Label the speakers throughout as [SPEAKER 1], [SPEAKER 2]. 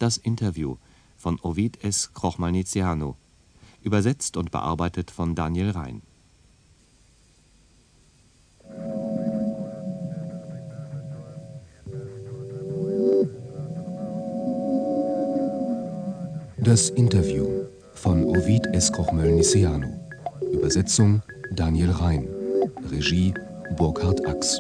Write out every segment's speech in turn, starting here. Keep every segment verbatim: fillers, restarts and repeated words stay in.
[SPEAKER 1] Das Interview von Ovid S. Krochmalnitianu, übersetzt und bearbeitet von Daniel Rhein. Das Interview von Ovid S. Krochmalnitianu, Übersetzung Daniel Rhein, Regie Burkhard Ax.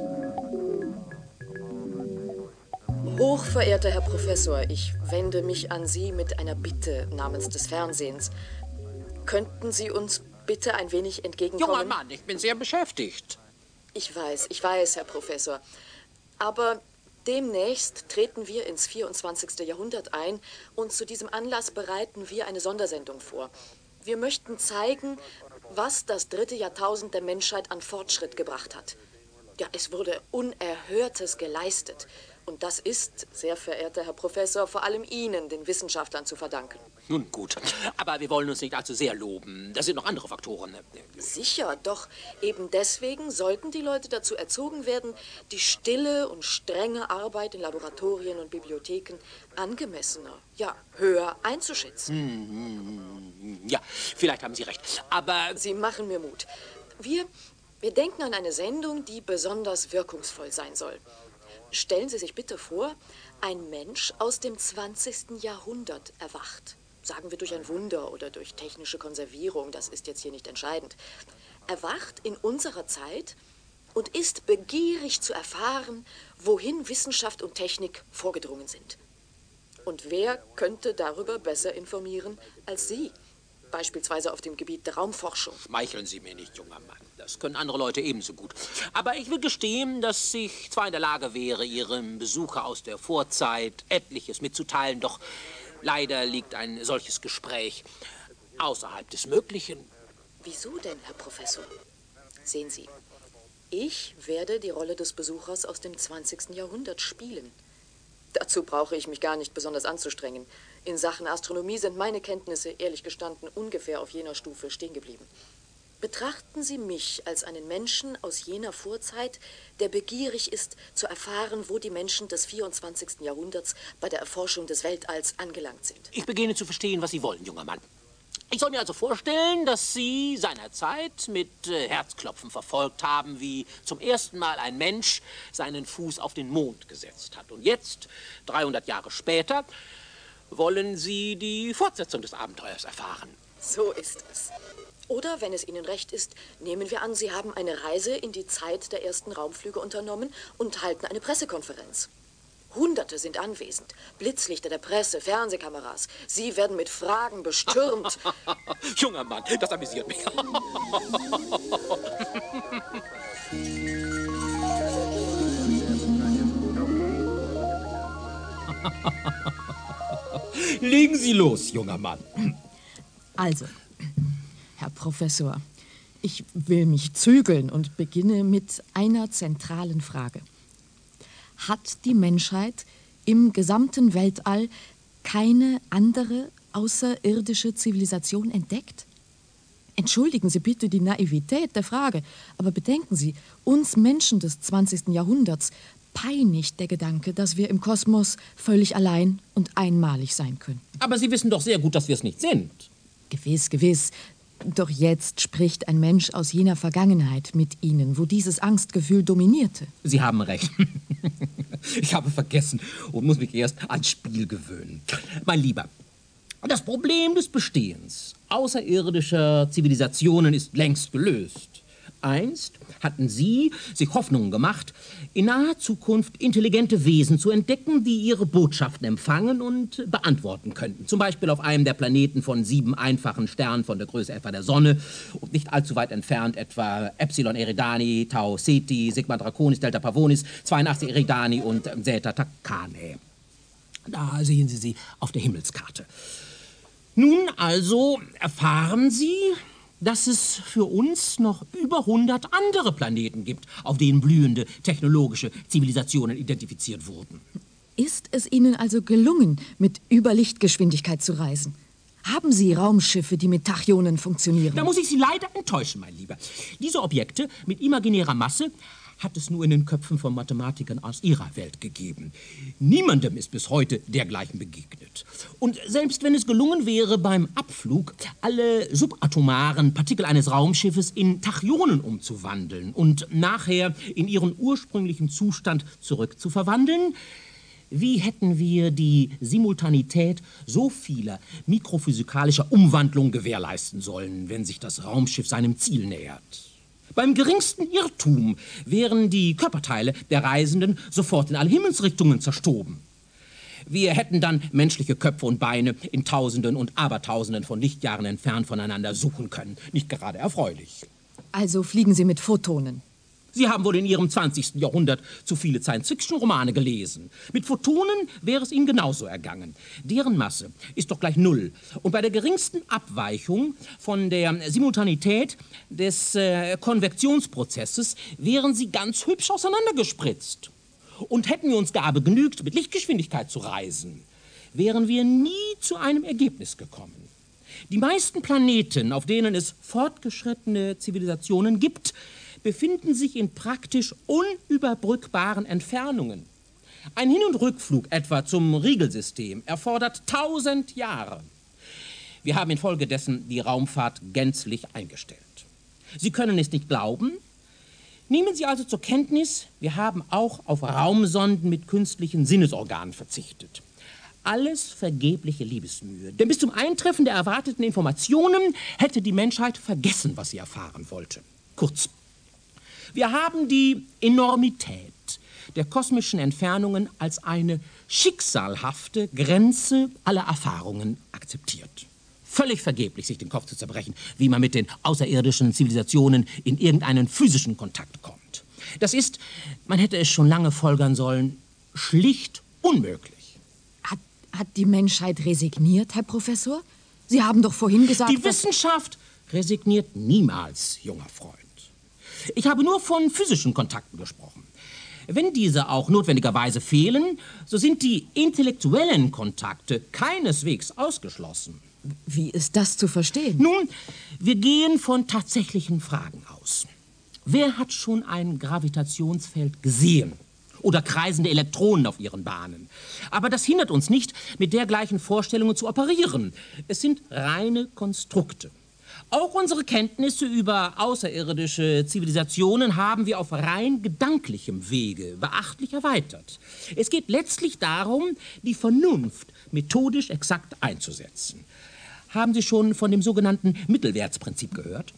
[SPEAKER 2] Hochverehrter Herr Professor, ich wende mich an Sie mit einer Bitte namens des Fernsehens. Könnten Sie uns bitte ein wenig entgegenkommen?
[SPEAKER 3] Junger Mann, ich bin sehr beschäftigt.
[SPEAKER 2] Ich weiß, ich weiß, Herr Professor. Aber demnächst treten wir ins vierundzwanzigste Jahrhundert ein und zu diesem Anlass bereiten wir eine Sondersendung vor. Wir möchten zeigen, was das dritte Jahrtausend der Menschheit an Fortschritt gebracht hat. Ja, es wurde Unerhörtes geleistet. Und das ist, sehr verehrter Herr Professor, vor allem Ihnen, den Wissenschaftlern, zu verdanken.
[SPEAKER 3] Nun gut, aber wir wollen uns nicht allzu sehr loben. Das sind noch andere Faktoren.
[SPEAKER 2] Sicher, doch eben deswegen sollten die Leute dazu erzogen werden, die stille und strenge Arbeit in Laboratorien und Bibliotheken angemessener, ja, höher einzuschätzen.
[SPEAKER 3] Hm, ja, vielleicht haben Sie recht, aber...
[SPEAKER 2] Sie machen mir Mut. Wir, wir denken an eine Sendung, die besonders wirkungsvoll sein soll. Stellen Sie sich bitte vor, ein Mensch aus dem zwanzigsten Jahrhundert erwacht. Sagen wir durch ein Wunder oder durch technische Konservierung, das ist jetzt hier nicht entscheidend. Erwacht in unserer Zeit und ist begierig zu erfahren, wohin Wissenschaft und Technik vorgedrungen sind. Und wer könnte darüber besser informieren als Sie? Beispielsweise auf dem Gebiet der Raumforschung.
[SPEAKER 3] Schmeicheln Sie mir nicht, junger Mann. Das können andere Leute ebenso gut. Aber ich will gestehen, dass ich zwar in der Lage wäre, Ihrem Besucher aus der Vorzeit etliches mitzuteilen, doch leider liegt ein solches Gespräch außerhalb des Möglichen.
[SPEAKER 2] Wieso denn, Herr Professor? Sehen Sie, ich werde die Rolle des Besuchers aus dem zwanzigsten Jahrhundert spielen. Dazu brauche ich mich gar nicht besonders anzustrengen. In Sachen Astronomie sind meine Kenntnisse, ehrlich gestanden, ungefähr auf jener Stufe stehen geblieben. Betrachten Sie mich als einen Menschen aus jener Vorzeit, der begierig ist, zu erfahren, wo die Menschen des vierundzwanzigsten Jahrhunderts bei der Erforschung des Weltalls angelangt sind.
[SPEAKER 3] Ich beginne zu verstehen, was Sie wollen, junger Mann. Ich soll mir also vorstellen, dass Sie seinerzeit mit äh, Herzklopfen verfolgt haben, wie zum ersten Mal ein Mensch seinen Fuß auf den Mond gesetzt hat. Und jetzt, dreihundert Jahre später, wollen Sie die Fortsetzung des Abenteuers erfahren.
[SPEAKER 2] So ist es. Oder, wenn es Ihnen recht ist, nehmen wir an, Sie haben eine Reise in die Zeit der ersten Raumflüge unternommen und halten eine Pressekonferenz. Hunderte sind anwesend. Blitzlichter der Presse, Fernsehkameras. Sie werden mit Fragen bestürmt.
[SPEAKER 3] Junger Mann, das amüsiert mich. Legen Sie los, junger Mann.
[SPEAKER 4] Also, Herr Professor, ich will mich zügeln und beginne mit einer zentralen Frage. Hat die Menschheit im gesamten Weltall keine andere außerirdische Zivilisation entdeckt? Entschuldigen Sie bitte die Naivität der Frage, aber bedenken Sie, uns Menschen des zwanzigsten Jahrhunderts peinigt der Gedanke, dass wir im Kosmos völlig allein und einmalig sein können.
[SPEAKER 3] Aber Sie wissen doch sehr gut, dass wir es nicht sind.
[SPEAKER 4] Gewiss, gewiss. Doch jetzt spricht ein Mensch aus jener Vergangenheit mit Ihnen, wo dieses Angstgefühl dominierte.
[SPEAKER 3] Sie haben recht. Ich habe vergessen und muss mich erst ans Spiel gewöhnen. Mein Lieber, das Problem des Bestehens außerirdischer Zivilisationen ist längst gelöst. Einst hatten Sie sich Hoffnungen gemacht, in naher Zukunft intelligente Wesen zu entdecken, die ihre Botschaften empfangen und beantworten könnten. Zum Beispiel auf einem der Planeten von sieben einfachen Sternen von der Größe etwa der Sonne und nicht allzu weit entfernt etwa Epsilon Eridani, Tau Ceti, Sigma Draconis, Delta Pavonis, zweiundachtzig Eridani und Zeta Takane. Da sehen Sie sie auf der Himmelskarte. Nun also erfahren Sie, dass es für uns noch über hundert andere Planeten gibt, auf denen blühende technologische Zivilisationen identifiziert wurden.
[SPEAKER 4] Ist es Ihnen also gelungen, mit Überlichtgeschwindigkeit zu reisen? Haben Sie Raumschiffe, die mit Tachyonen funktionieren?
[SPEAKER 3] Da muss ich Sie leider enttäuschen, mein Lieber. Diese Objekte mit imaginärer Masse hat es nur in den Köpfen von Mathematikern aus ihrer Welt gegeben. Niemandem ist bis heute dergleichen begegnet. Und selbst wenn es gelungen wäre, beim Abflug alle subatomaren Partikel eines Raumschiffes in Tachyonen umzuwandeln und nachher in ihren ursprünglichen Zustand zurückzuverwandeln, wie hätten wir die Simultanität so vieler mikrophysikalischer Umwandlungen gewährleisten sollen, wenn sich das Raumschiff seinem Ziel nähert? Beim geringsten Irrtum wären die Körperteile der Reisenden sofort in alle Himmelsrichtungen zerstoben. Wir hätten dann menschliche Köpfe und Beine in Tausenden und Abertausenden von Lichtjahren entfernt voneinander suchen können. Nicht gerade erfreulich.
[SPEAKER 4] Also fliegen Sie mit Photonen.
[SPEAKER 3] Sie haben wohl in Ihrem zwanzigsten Jahrhundert zu viele Science-Fiction-Romane gelesen. Mit Photonen wäre es Ihnen genauso ergangen. Deren Masse ist doch gleich Null. Und bei der geringsten Abweichung von der Simultanität des äh, Konvektionsprozesses wären sie ganz hübsch auseinandergespritzt. Und hätten wir uns gar begnügt, mit Lichtgeschwindigkeit zu reisen, wären wir nie zu einem Ergebnis gekommen. Die meisten Planeten, auf denen es fortgeschrittene Zivilisationen gibt, befinden sich in praktisch unüberbrückbaren Entfernungen. Ein Hin- und Rückflug etwa zum Riegelsystem erfordert tausend Jahre. Wir haben infolgedessen die Raumfahrt gänzlich eingestellt. Sie können es nicht glauben? Nehmen Sie also zur Kenntnis, wir haben auch auf Raumsonden mit künstlichen Sinnesorganen verzichtet. Alles vergebliche Liebesmühe, denn bis zum Eintreffen der erwarteten Informationen hätte die Menschheit vergessen, was sie erfahren wollte. Kurz, wir haben die Enormität der kosmischen Entfernungen als eine schicksalhafte Grenze aller Erfahrungen akzeptiert. Völlig vergeblich, sich den Kopf zu zerbrechen, wie man mit den außerirdischen Zivilisationen in irgendeinen physischen Kontakt kommt. Das ist, man hätte es schon lange folgern sollen, schlicht unmöglich.
[SPEAKER 4] Hat, hat die Menschheit resigniert, Herr Professor? Sie haben doch vorhin gesagt...
[SPEAKER 3] Die Wissenschaft resigniert niemals, junger Freund. Ich habe nur von physischen Kontakten gesprochen. Wenn diese auch notwendigerweise fehlen, so sind die intellektuellen Kontakte keineswegs ausgeschlossen.
[SPEAKER 4] Wie ist das zu verstehen?
[SPEAKER 3] Nun, wir gehen von tatsächlichen Fragen aus. Wer hat schon ein Gravitationsfeld gesehen? Oder kreisende Elektronen auf ihren Bahnen? Aber das hindert uns nicht, mit dergleichen Vorstellungen zu operieren. Es sind reine Konstrukte. Auch unsere Kenntnisse über außerirdische Zivilisationen haben wir auf rein gedanklichem Wege beachtlich erweitert. Es geht letztlich darum, die Vernunft methodisch exakt einzusetzen. Haben Sie schon von dem sogenannten Mittelwertsprinzip gehört?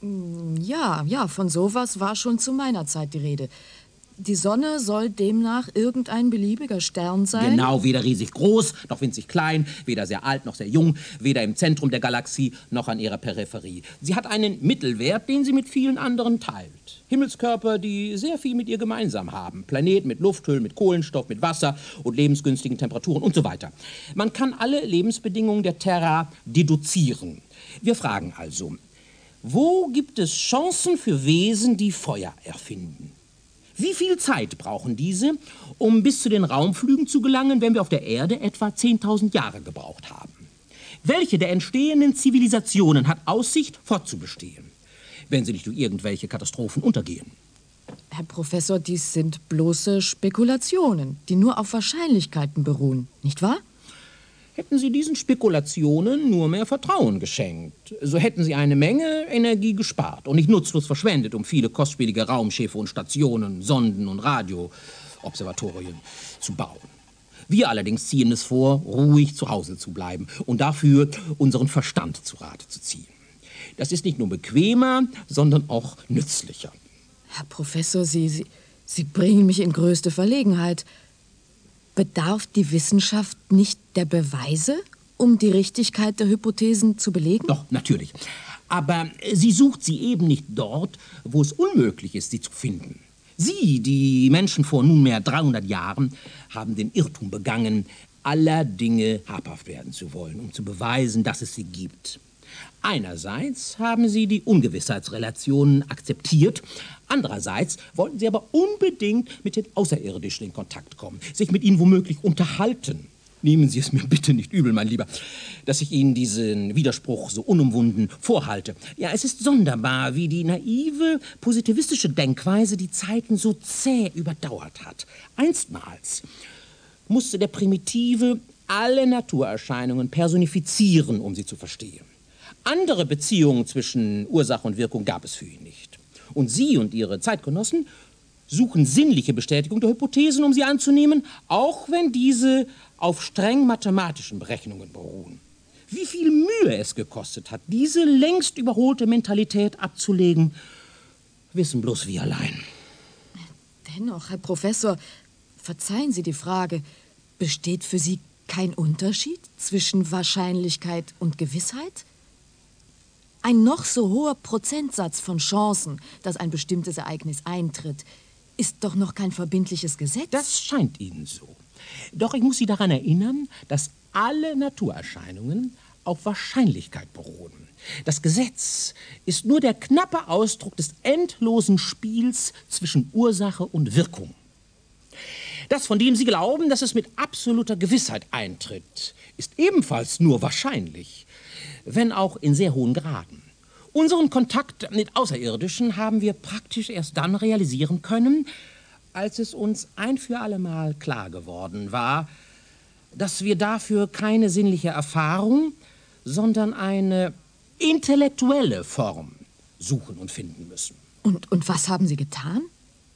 [SPEAKER 4] Ja, ja, von sowas war schon zu meiner Zeit die Rede. Die Sonne soll demnach irgendein beliebiger Stern sein?
[SPEAKER 3] Genau, weder riesig groß, noch winzig klein, weder sehr alt, noch sehr jung, weder im Zentrum der Galaxie, noch an ihrer Peripherie. Sie hat einen Mittelwert, den sie mit vielen anderen teilt. Himmelskörper, die sehr viel mit ihr gemeinsam haben. Planeten mit Lufthüllen, mit Kohlenstoff, mit Wasser und lebensgünstigen Temperaturen und so weiter. Man kann alle Lebensbedingungen der Terra deduzieren. Wir fragen also, wo gibt es Chancen für Wesen, die Feuer erfinden? Wie viel Zeit brauchen diese, um bis zu den Raumflügen zu gelangen, wenn wir auf der Erde etwa zehntausend Jahre gebraucht haben? Welche der entstehenden Zivilisationen hat Aussicht, fortzubestehen, wenn sie nicht durch irgendwelche Katastrophen untergehen?
[SPEAKER 4] Herr Professor, dies sind bloße Spekulationen, die nur auf Wahrscheinlichkeiten beruhen, nicht wahr?
[SPEAKER 3] Hätten Sie diesen Spekulationen nur mehr Vertrauen geschenkt, so hätten Sie eine Menge Energie gespart und nicht nutzlos verschwendet, um viele kostspielige Raumschiffe und Stationen, Sonden und Radioobservatorien zu bauen. Wir allerdings ziehen es vor, ruhig zu Hause zu bleiben und dafür unseren Verstand zu Rate zu ziehen. Das ist nicht nur bequemer, sondern auch nützlicher.
[SPEAKER 4] Herr Professor, Sie, Sie, Sie bringen mich in größte Verlegenheit. Bedarf die Wissenschaft nicht der Beweise, um die Richtigkeit der Hypothesen zu belegen?
[SPEAKER 3] Doch, natürlich. Aber sie sucht sie eben nicht dort, wo es unmöglich ist, sie zu finden. Sie, die Menschen vor nunmehr dreihundert Jahren, haben den Irrtum begangen, aller Dinge habhaft werden zu wollen, um zu beweisen, dass es sie gibt. Einerseits haben sie die Ungewissheitsrelationen akzeptiert, andererseits wollten sie aber unbedingt mit den Außerirdischen in Kontakt kommen, sich mit ihnen womöglich unterhalten. Nehmen Sie es mir bitte nicht übel, mein Lieber, dass ich Ihnen diesen Widerspruch so unumwunden vorhalte. Ja, es ist sonderbar, wie die naive, positivistische Denkweise die Zeiten so zäh überdauert hat. Einstmals musste der Primitive alle Naturerscheinungen personifizieren, um sie zu verstehen. Andere Beziehungen zwischen Ursache und Wirkung gab es für ihn nicht. Und Sie und Ihre Zeitgenossen suchen sinnliche Bestätigung der Hypothesen, um sie anzunehmen, auch wenn diese auf streng mathematischen Berechnungen beruhen. Wie viel Mühe es gekostet hat, diese längst überholte Mentalität abzulegen, wissen bloß wir allein.
[SPEAKER 4] Dennoch, Herr Professor, verzeihen Sie die Frage, besteht für Sie kein Unterschied zwischen Wahrscheinlichkeit und Gewissheit? Ein noch so hoher Prozentsatz von Chancen, dass ein bestimmtes Ereignis eintritt, ist doch noch kein verbindliches Gesetz.
[SPEAKER 3] Das scheint Ihnen so. Doch ich muss Sie daran erinnern, dass alle Naturerscheinungen auf Wahrscheinlichkeit beruhen. Das Gesetz ist nur der knappe Ausdruck des endlosen Spiels zwischen Ursache und Wirkung. Das, von dem Sie glauben, dass es mit absoluter Gewissheit eintritt, ist ebenfalls nur wahrscheinlich, wenn auch in sehr hohen Graden. Unseren Kontakt mit Außerirdischen haben wir praktisch erst dann realisieren können, als es uns ein für allemal klar geworden war, dass wir dafür keine sinnliche Erfahrung, sondern eine intellektuelle Form suchen und finden müssen.
[SPEAKER 4] Und, und was haben Sie getan?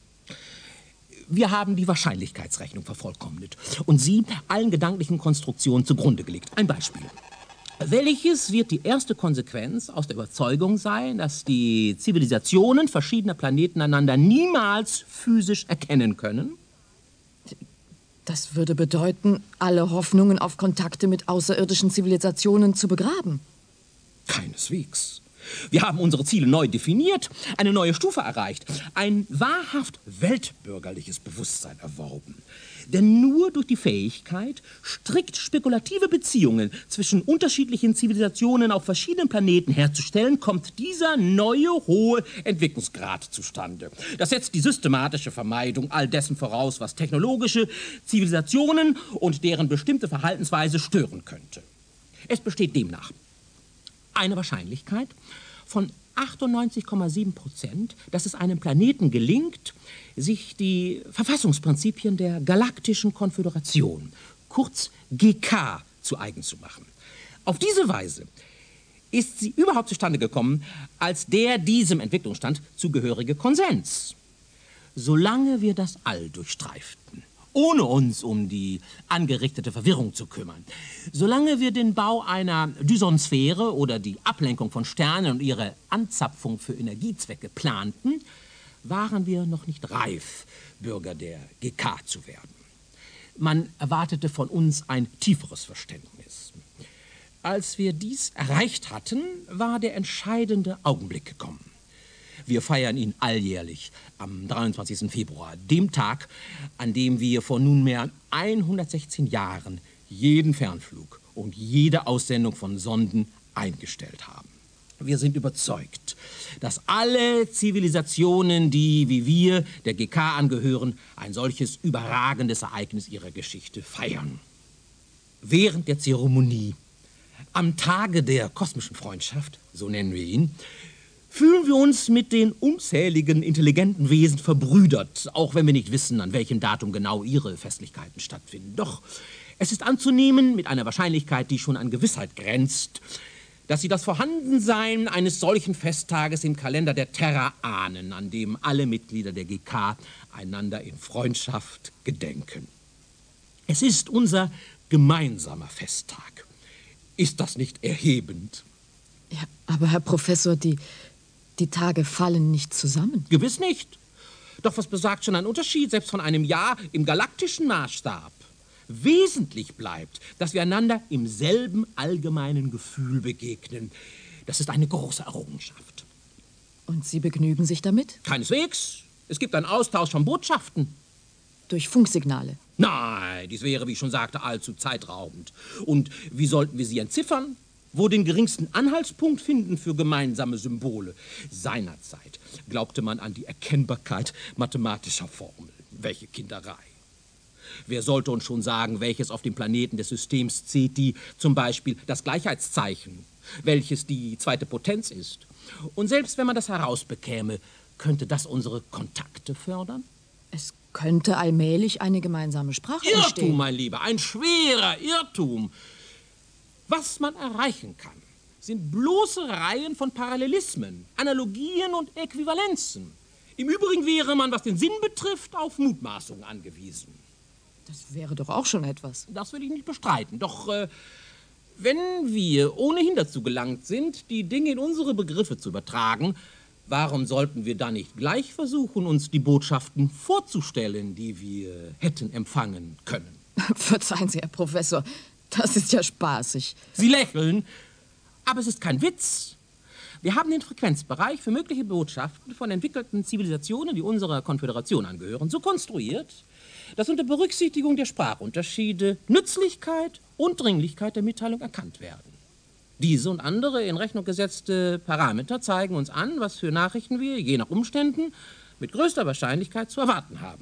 [SPEAKER 3] Wir haben die Wahrscheinlichkeitsrechnung vervollkommnet und sie allen gedanklichen Konstruktionen zugrunde gelegt. Ein Beispiel. Welches wird die erste Konsequenz aus der Überzeugung sein, dass die Zivilisationen verschiedener Planeten einander niemals physisch erkennen können?
[SPEAKER 4] Das würde bedeuten, alle Hoffnungen auf Kontakte mit außerirdischen Zivilisationen zu begraben.
[SPEAKER 3] Keineswegs. Wir haben unsere Ziele neu definiert, eine neue Stufe erreicht, ein wahrhaft weltbürgerliches Bewusstsein erworben. Denn nur durch die Fähigkeit, strikt spekulative Beziehungen zwischen unterschiedlichen Zivilisationen auf verschiedenen Planeten herzustellen, kommt dieser neue, hohe Entwicklungsgrad zustande. Das setzt die systematische Vermeidung all dessen voraus, was technologische Zivilisationen und deren bestimmte Verhaltensweise stören könnte. Es besteht demnach eine Wahrscheinlichkeit von achtundneunzig Komma sieben Prozent, dass es einem Planeten gelingt, sich die Verfassungsprinzipien der Galaktischen Konföderation, kurz G K, zu eigen zu machen. Auf diese Weise ist sie überhaupt zustande gekommen, als der diesem Entwicklungsstand zugehörige Konsens. Solange wir das All durchstreiften, ohne uns um die angerichtete Verwirrung zu kümmern. Solange wir den Bau einer Dysonsphäre oder die Ablenkung von Sternen und ihre Anzapfung für Energiezwecke planten, waren wir noch nicht reif, Bürger der G K zu werden. Man erwartete von uns ein tieferes Verständnis. Als wir dies erreicht hatten, war der entscheidende Augenblick gekommen. Wir feiern ihn alljährlich am dreiundzwanzigsten Februar, dem Tag, an dem wir vor nunmehr hundertsechzehn Jahren jeden Fernflug und jede Aussendung von Sonden eingestellt haben. Wir sind überzeugt, dass alle Zivilisationen, die wie wir der G K angehören, ein solches überragendes Ereignis ihrer Geschichte feiern. Während der Zeremonie, am Tage der kosmischen Freundschaft, so nennen wir ihn, fühlen wir uns mit den unzähligen intelligenten Wesen verbrüdert, auch wenn wir nicht wissen, an welchem Datum genau ihre Festlichkeiten stattfinden. Doch es ist anzunehmen, mit einer Wahrscheinlichkeit, die schon an Gewissheit grenzt, dass sie das Vorhandensein eines solchen Festtages im Kalender der Terra ahnen, an dem alle Mitglieder der G K einander in Freundschaft gedenken. Es ist unser gemeinsamer Festtag. Ist das nicht erhebend?
[SPEAKER 4] Ja, aber Herr Professor, die, die Tage fallen nicht zusammen.
[SPEAKER 3] Gewiss nicht. Doch was besagt schon ein Unterschied, selbst von einem Jahr im galaktischen Maßstab? Wesentlich bleibt, dass wir einander im selben allgemeinen Gefühl begegnen. Das ist eine große Errungenschaft.
[SPEAKER 4] Und Sie begnügen sich damit?
[SPEAKER 3] Keineswegs. Es gibt einen Austausch von Botschaften.
[SPEAKER 4] Durch Funksignale?
[SPEAKER 3] Nein, dies wäre, wie ich schon sagte, allzu zeitraubend. Und wie sollten wir sie entziffern? Wo den geringsten Anhaltspunkt finden für gemeinsame Symbole? Seinerzeit glaubte man an die Erkennbarkeit mathematischer Formeln. Welche Kinderei. Wer sollte uns schon sagen, welches auf dem Planeten des Systems Ceti zum Beispiel das Gleichheitszeichen, welches die zweite Potenz ist? Und selbst wenn man das herausbekäme, könnte das unsere Kontakte fördern?
[SPEAKER 4] Es könnte allmählich eine gemeinsame Sprache entstehen.
[SPEAKER 3] Irrtum, mein Lieber, ein schwerer Irrtum. Was man erreichen kann, sind bloße Reihen von Parallelismen, Analogien und Äquivalenzen. Im Übrigen wäre man, was den Sinn betrifft, auf Mutmaßungen angewiesen.
[SPEAKER 4] Das wäre doch auch schon etwas.
[SPEAKER 3] Das will ich nicht bestreiten. Doch äh, wenn wir ohnehin dazu gelangt sind, die Dinge in unsere Begriffe zu übertragen, warum sollten wir dann nicht gleich versuchen, uns die Botschaften vorzustellen, die wir hätten empfangen können?
[SPEAKER 4] Verzeihen Sie, Herr Professor, das ist ja spaßig.
[SPEAKER 3] Sie lächeln, aber es ist kein Witz. Wir haben den Frequenzbereich für mögliche Botschaften von entwickelten Zivilisationen, die unserer Konföderation angehören, so konstruiert, dass unter Berücksichtigung der Sprachunterschiede Nützlichkeit und Dringlichkeit der Mitteilung erkannt werden. Diese und andere in Rechnung gesetzte Parameter zeigen uns an, was für Nachrichten wir, je nach Umständen, mit größter Wahrscheinlichkeit zu erwarten haben.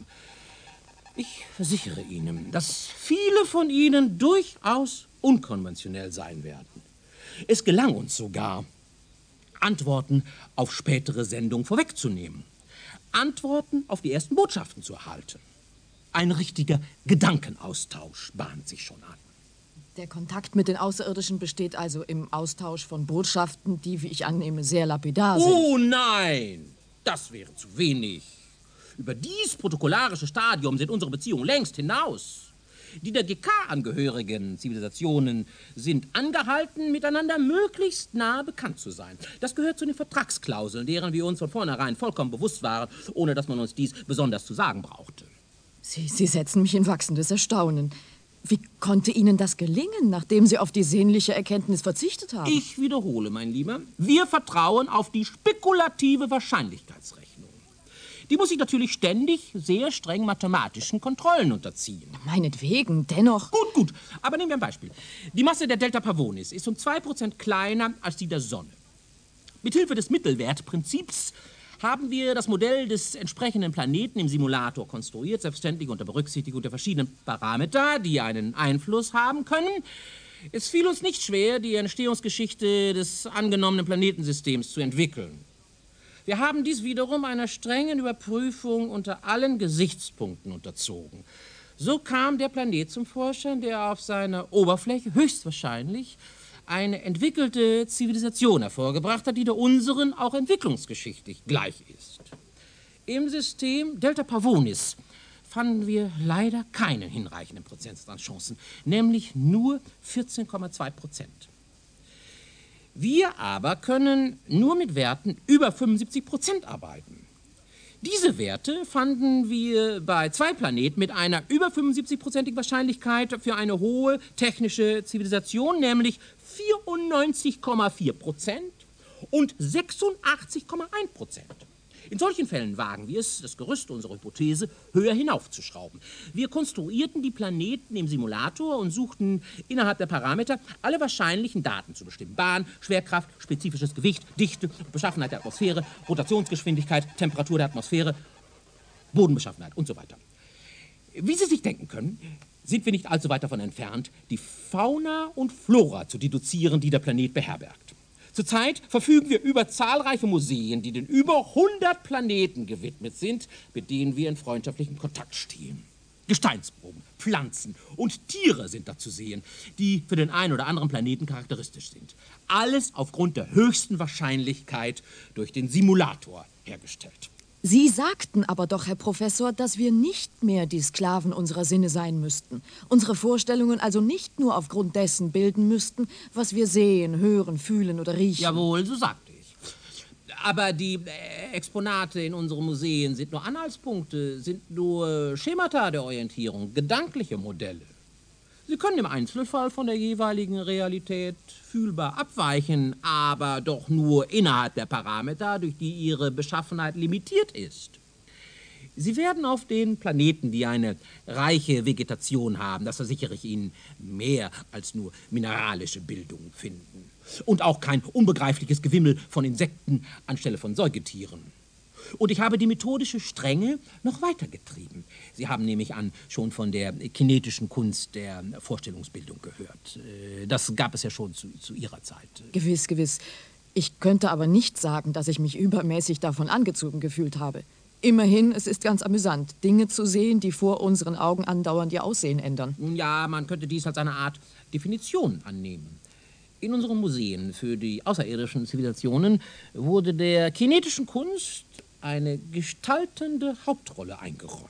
[SPEAKER 3] Ich versichere Ihnen, dass viele von ihnen durchaus unkonventionell sein werden. Es gelang uns sogar, Antworten auf spätere Sendungen vorwegzunehmen, Antworten auf die ersten Botschaften zu erhalten. Ein richtiger Gedankenaustausch bahnt sich schon an.
[SPEAKER 4] Der Kontakt mit den Außerirdischen besteht also im Austausch von Botschaften, die, wie ich annehme, sehr lapidar sind.
[SPEAKER 3] Oh nein, das wäre zu wenig. Über dies protokollarische Stadium sind unsere Beziehungen längst hinaus. Die der G K angehörigen Zivilisationen sind angehalten, miteinander möglichst nah bekannt zu sein. Das gehört zu den Vertragsklauseln, deren wir uns von vornherein vollkommen bewusst waren, ohne dass man uns dies besonders zu sagen brauchte.
[SPEAKER 4] Sie, Sie setzen mich in wachsendes Erstaunen. Wie konnte Ihnen das gelingen, nachdem Sie auf die sehnliche Erkenntnis verzichtet haben?
[SPEAKER 3] Ich wiederhole, mein Lieber, wir vertrauen auf die spekulative Wahrscheinlichkeitsrechnung. Die muss sich natürlich ständig sehr streng mathematischen Kontrollen unterziehen.
[SPEAKER 4] Meinetwegen, dennoch...
[SPEAKER 3] Gut, gut, aber nehmen wir ein Beispiel. Die Masse der Delta Pavonis ist um zwei Prozent kleiner als die der Sonne. Mithilfe des Mittelwertprinzips haben wir das Modell des entsprechenden Planeten im Simulator konstruiert, selbstverständlich unter Berücksichtigung der verschiedenen Parameter, die einen Einfluss haben können. Es fiel uns nicht schwer, die Entstehungsgeschichte des angenommenen Planetensystems zu entwickeln. Wir haben dies wiederum einer strengen Überprüfung unter allen Gesichtspunkten unterzogen. So kam der Planet zum Vorschein, der auf seiner Oberfläche höchstwahrscheinlich eine entwickelte Zivilisation hervorgebracht hat, die der unseren auch entwicklungsgeschichtlich gleich ist. Im System Delta Pavonis fanden wir leider keine hinreichenden Prozentsatz Chancen, nämlich nur vierzehn Komma zwei Prozent. Wir aber können nur mit Werten über fünfundsiebzig Prozent arbeiten. Diese Werte fanden wir bei zwei Planeten mit einer über fünfundsiebzig-prozentigen Wahrscheinlichkeit für eine hohe technische Zivilisation, nämlich vierundneunzig Komma vier Prozent und sechsundachtzig Komma eins Prozent. In solchen Fällen wagen wir es, das Gerüst unserer Hypothese höher hinaufzuschrauben. Wir konstruierten die Planeten im Simulator und suchten innerhalb der Parameter alle wahrscheinlichen Daten zu bestimmen. Bahn, Schwerkraft, spezifisches Gewicht, Dichte, Beschaffenheit der Atmosphäre, Rotationsgeschwindigkeit, Temperatur der Atmosphäre, Bodenbeschaffenheit und so weiter. Wie Sie sich denken können, sind wir nicht allzu weit davon entfernt, die Fauna und Flora zu deduzieren, die der Planet beherbergt. Zurzeit verfügen wir über zahlreiche Museen, die den über hundert Planeten gewidmet sind, mit denen wir in freundschaftlichem Kontakt stehen. Gesteinsproben, Pflanzen und Tiere sind da zu sehen, die für den einen oder anderen Planeten charakteristisch sind. Alles aufgrund der höchsten Wahrscheinlichkeit durch den Simulator hergestellt.
[SPEAKER 4] Sie sagten aber doch, Herr Professor, dass wir nicht mehr die Sklaven unserer Sinne sein müssten. Unsere Vorstellungen also nicht nur aufgrund dessen bilden müssten, was wir sehen, hören, fühlen oder riechen.
[SPEAKER 3] Jawohl, so sagte ich. Aber die äh, Exponate in unseren Museen sind nur Anhaltspunkte, sind nur Schemata der Orientierung, gedankliche Modelle. Sie können im Einzelfall von der jeweiligen Realität fühlbar abweichen, aber doch nur innerhalb der Parameter, durch die ihre Beschaffenheit limitiert ist. Sie werden auf den Planeten, die eine reiche Vegetation haben, das versichere ich Ihnen, mehr als nur mineralische Bildung finden. Und auch kein unbegreifliches Gewimmel von Insekten anstelle von Säugetieren. Und ich habe die methodische Strenge noch weitergetrieben. Sie haben, nehme ich an, schon von der kinetischen Kunst der Vorstellungsbildung gehört. Das gab es ja schon zu, zu Ihrer Zeit.
[SPEAKER 4] Gewiss, gewiss. Ich könnte aber nicht sagen, dass ich mich übermäßig davon angezogen gefühlt habe. Immerhin, es ist ganz amüsant, Dinge zu sehen, die vor unseren Augen andauernd ihr Aussehen ändern.
[SPEAKER 3] Nun ja, man könnte dies als eine Art Definition annehmen. In unseren Museen für die außerirdischen Zivilisationen wurde der kinetischen Kunst eine gestaltende Hauptrolle eingeräumt.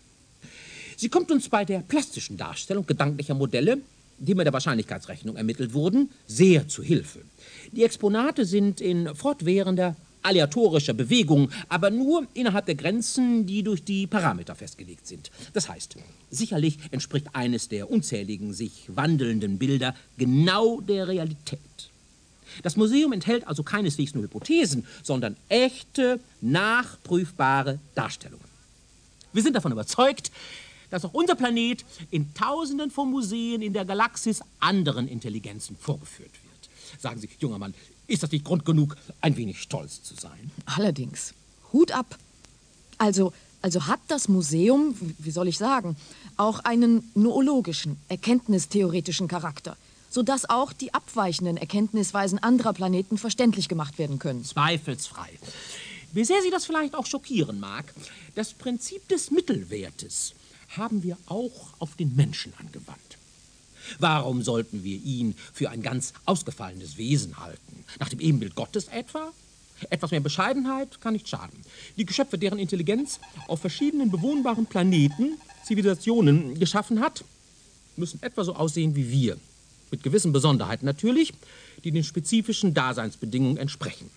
[SPEAKER 3] Sie kommt uns bei der plastischen Darstellung gedanklicher Modelle, die mit der Wahrscheinlichkeitsrechnung ermittelt wurden, sehr zu Hilfe. Die Exponate sind in fortwährender aleatorischer Bewegung, aber nur innerhalb der Grenzen, die durch die Parameter festgelegt sind. Das heißt, sicherlich entspricht eines der unzähligen sich wandelnden Bilder genau der Realität. Das Museum enthält also keineswegs nur Hypothesen, sondern echte, nachprüfbare Darstellungen. Wir sind davon überzeugt, dass auch unser Planet in Tausenden von Museen in der Galaxis anderen Intelligenzen vorgeführt wird. Sagen Sie, junger Mann, ist das nicht Grund genug, ein wenig stolz zu sein?
[SPEAKER 4] Allerdings. Hut ab. Also, also hat das Museum, wie soll ich sagen, auch einen noologischen, erkenntnistheoretischen Charakter, sodass auch die abweichenden Erkenntnisweisen anderer Planeten verständlich gemacht werden können.
[SPEAKER 3] Zweifelsfrei. Wie sehr Sie das vielleicht auch schockieren mag, das Prinzip des Mittelwertes haben wir auch auf den Menschen angewandt. Warum sollten wir ihn für ein ganz ausgefallenes Wesen halten? Nach dem Ebenbild Gottes etwa? Etwas mehr Bescheidenheit kann nicht schaden. Die Geschöpfe, deren Intelligenz auf verschiedenen bewohnbaren Planeten Zivilisationen geschaffen hat, müssen etwa so aussehen wie wir. Mit gewissen Besonderheiten natürlich, die den spezifischen Daseinsbedingungen entsprechen.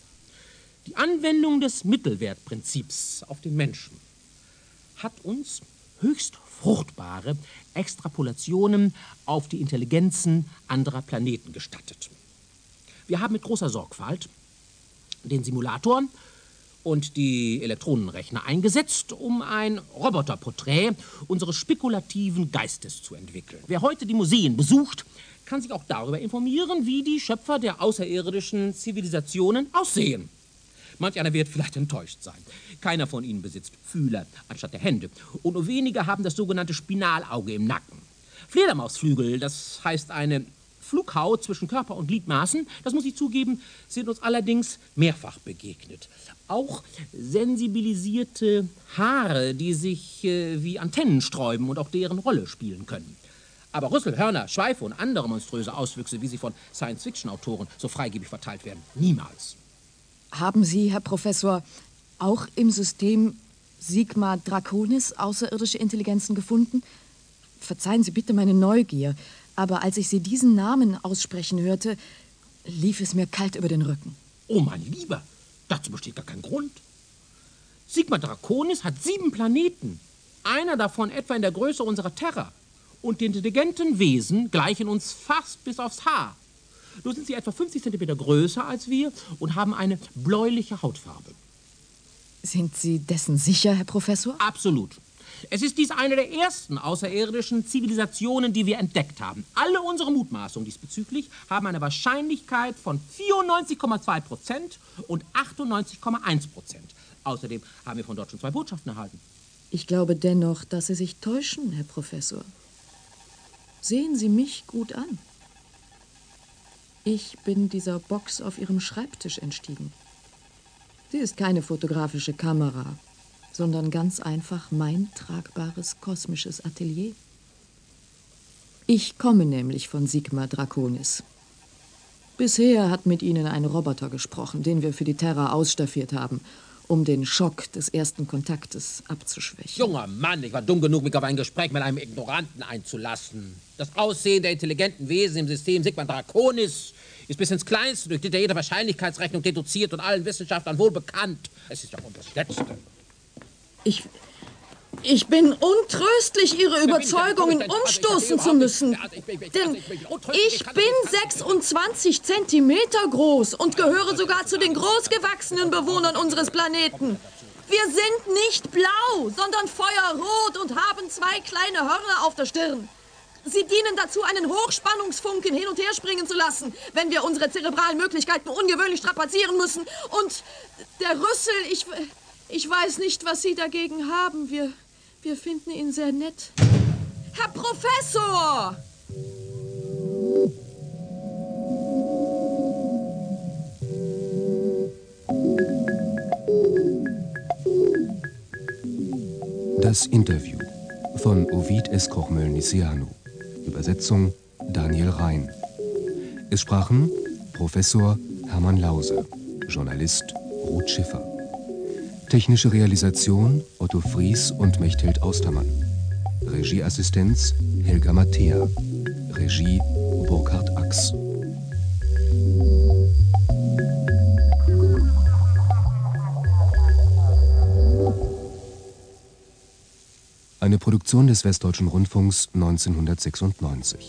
[SPEAKER 3] Die Anwendung des Mittelwertprinzips auf den Menschen hat uns höchst fruchtbare Extrapolationen auf die Intelligenzen anderer Planeten gestattet. Wir haben mit großer Sorgfalt den Simulator und die Elektronenrechner eingesetzt, um ein Roboterporträt unseres spekulativen Geistes zu entwickeln. Wer heute die Museen besucht, kann sich auch darüber informieren, wie die Schöpfer der außerirdischen Zivilisationen aussehen. Manch einer wird vielleicht enttäuscht sein. Keiner von ihnen besitzt Fühler anstatt der Hände. Und nur wenige haben das sogenannte Spinalauge im Nacken. Fledermausflügel, das heißt eine Flughaut zwischen Körper und Gliedmaßen, das muss ich zugeben, sind uns allerdings mehrfach begegnet. Auch sensibilisierte Haare, die sich äh, wie Antennen sträuben und auch deren Rolle spielen können. Aber Rüssel, Hörner, Schweife und andere monströse Auswüchse, wie sie von Science-Fiction-Autoren so freigebig verteilt werden, niemals.
[SPEAKER 4] Haben Sie, Herr Professor, auch im System Sigma Draconis außerirdische Intelligenzen gefunden? Verzeihen Sie bitte meine Neugier, aber als ich Sie diesen Namen aussprechen hörte, lief es mir kalt über den Rücken.
[SPEAKER 3] Oh, mein Lieber, dazu besteht gar kein Grund. Sigma Draconis hat sieben Planeten, einer davon etwa in der Größe unserer Terra. Und die intelligenten Wesen gleichen uns fast bis aufs Haar. Nur sind sie etwa fünfzig Zentimeter größer als wir und haben eine bläuliche Hautfarbe.
[SPEAKER 4] Sind Sie dessen sicher, Herr Professor?
[SPEAKER 3] Absolut. Es ist dies eine der ersten außerirdischen Zivilisationen, die wir entdeckt haben. Alle unsere Mutmaßungen diesbezüglich haben eine Wahrscheinlichkeit von vierundneunzig Komma zwei Prozent und achtundneunzig Komma eins Prozent. Außerdem haben wir von dort schon zwei Botschaften erhalten.
[SPEAKER 4] Ich glaube dennoch, dass Sie sich täuschen, Herr Professor. Sehen Sie mich gut an. Ich bin dieser Box auf Ihrem Schreibtisch entstiegen. Sie ist keine fotografische Kamera, sondern ganz einfach mein tragbares kosmisches Atelier. Ich komme nämlich von Sigma Draconis. Bisher hat mit Ihnen ein Roboter gesprochen, den wir für die Terra ausstaffiert haben, um den Schock des ersten Kontaktes abzuschwächen.
[SPEAKER 3] Junger Mann, ich war dumm genug, mich auf ein Gespräch mit einem Ignoranten einzulassen. Das Aussehen der intelligenten Wesen im System Sigma Draconis ist bis ins Kleinste durch detaillierte Wahrscheinlichkeitsrechnung deduziert und allen Wissenschaftlern wohl bekannt. Es ist ja wohl das Letzte.
[SPEAKER 4] Ich, ich bin untröstlich, Ihre Überzeugungen umstoßen zu müssen. Denn ich bin sechsundzwanzig Zentimeter groß und gehöre sogar zu den großgewachsenen Bewohnern unseres Planeten. Wir sind nicht blau, sondern feuerrot und haben zwei kleine Hörner auf der Stirn. Sie dienen dazu, einen Hochspannungsfunken hin und her springen zu lassen, wenn wir unsere zerebralen Möglichkeiten ungewöhnlich strapazieren müssen. Und der Rüssel, ich, Ich weiß nicht, was Sie dagegen haben. Wir, wir finden ihn sehr nett. Herr Professor!
[SPEAKER 5] Das Interview von Ovid S. Kochmel-Nisianu. Übersetzung Daniel Rhein. Es sprachen Professor Hermann Lause, Journalist Ruth Schiffer. Technische Realisation Otto Fries und Mechthild Austermann. Regieassistenz Helga Mattea. Regie Burkhard Ax. Eine Produktion des Westdeutschen Rundfunks neunzehnhundertsechsundneunzig.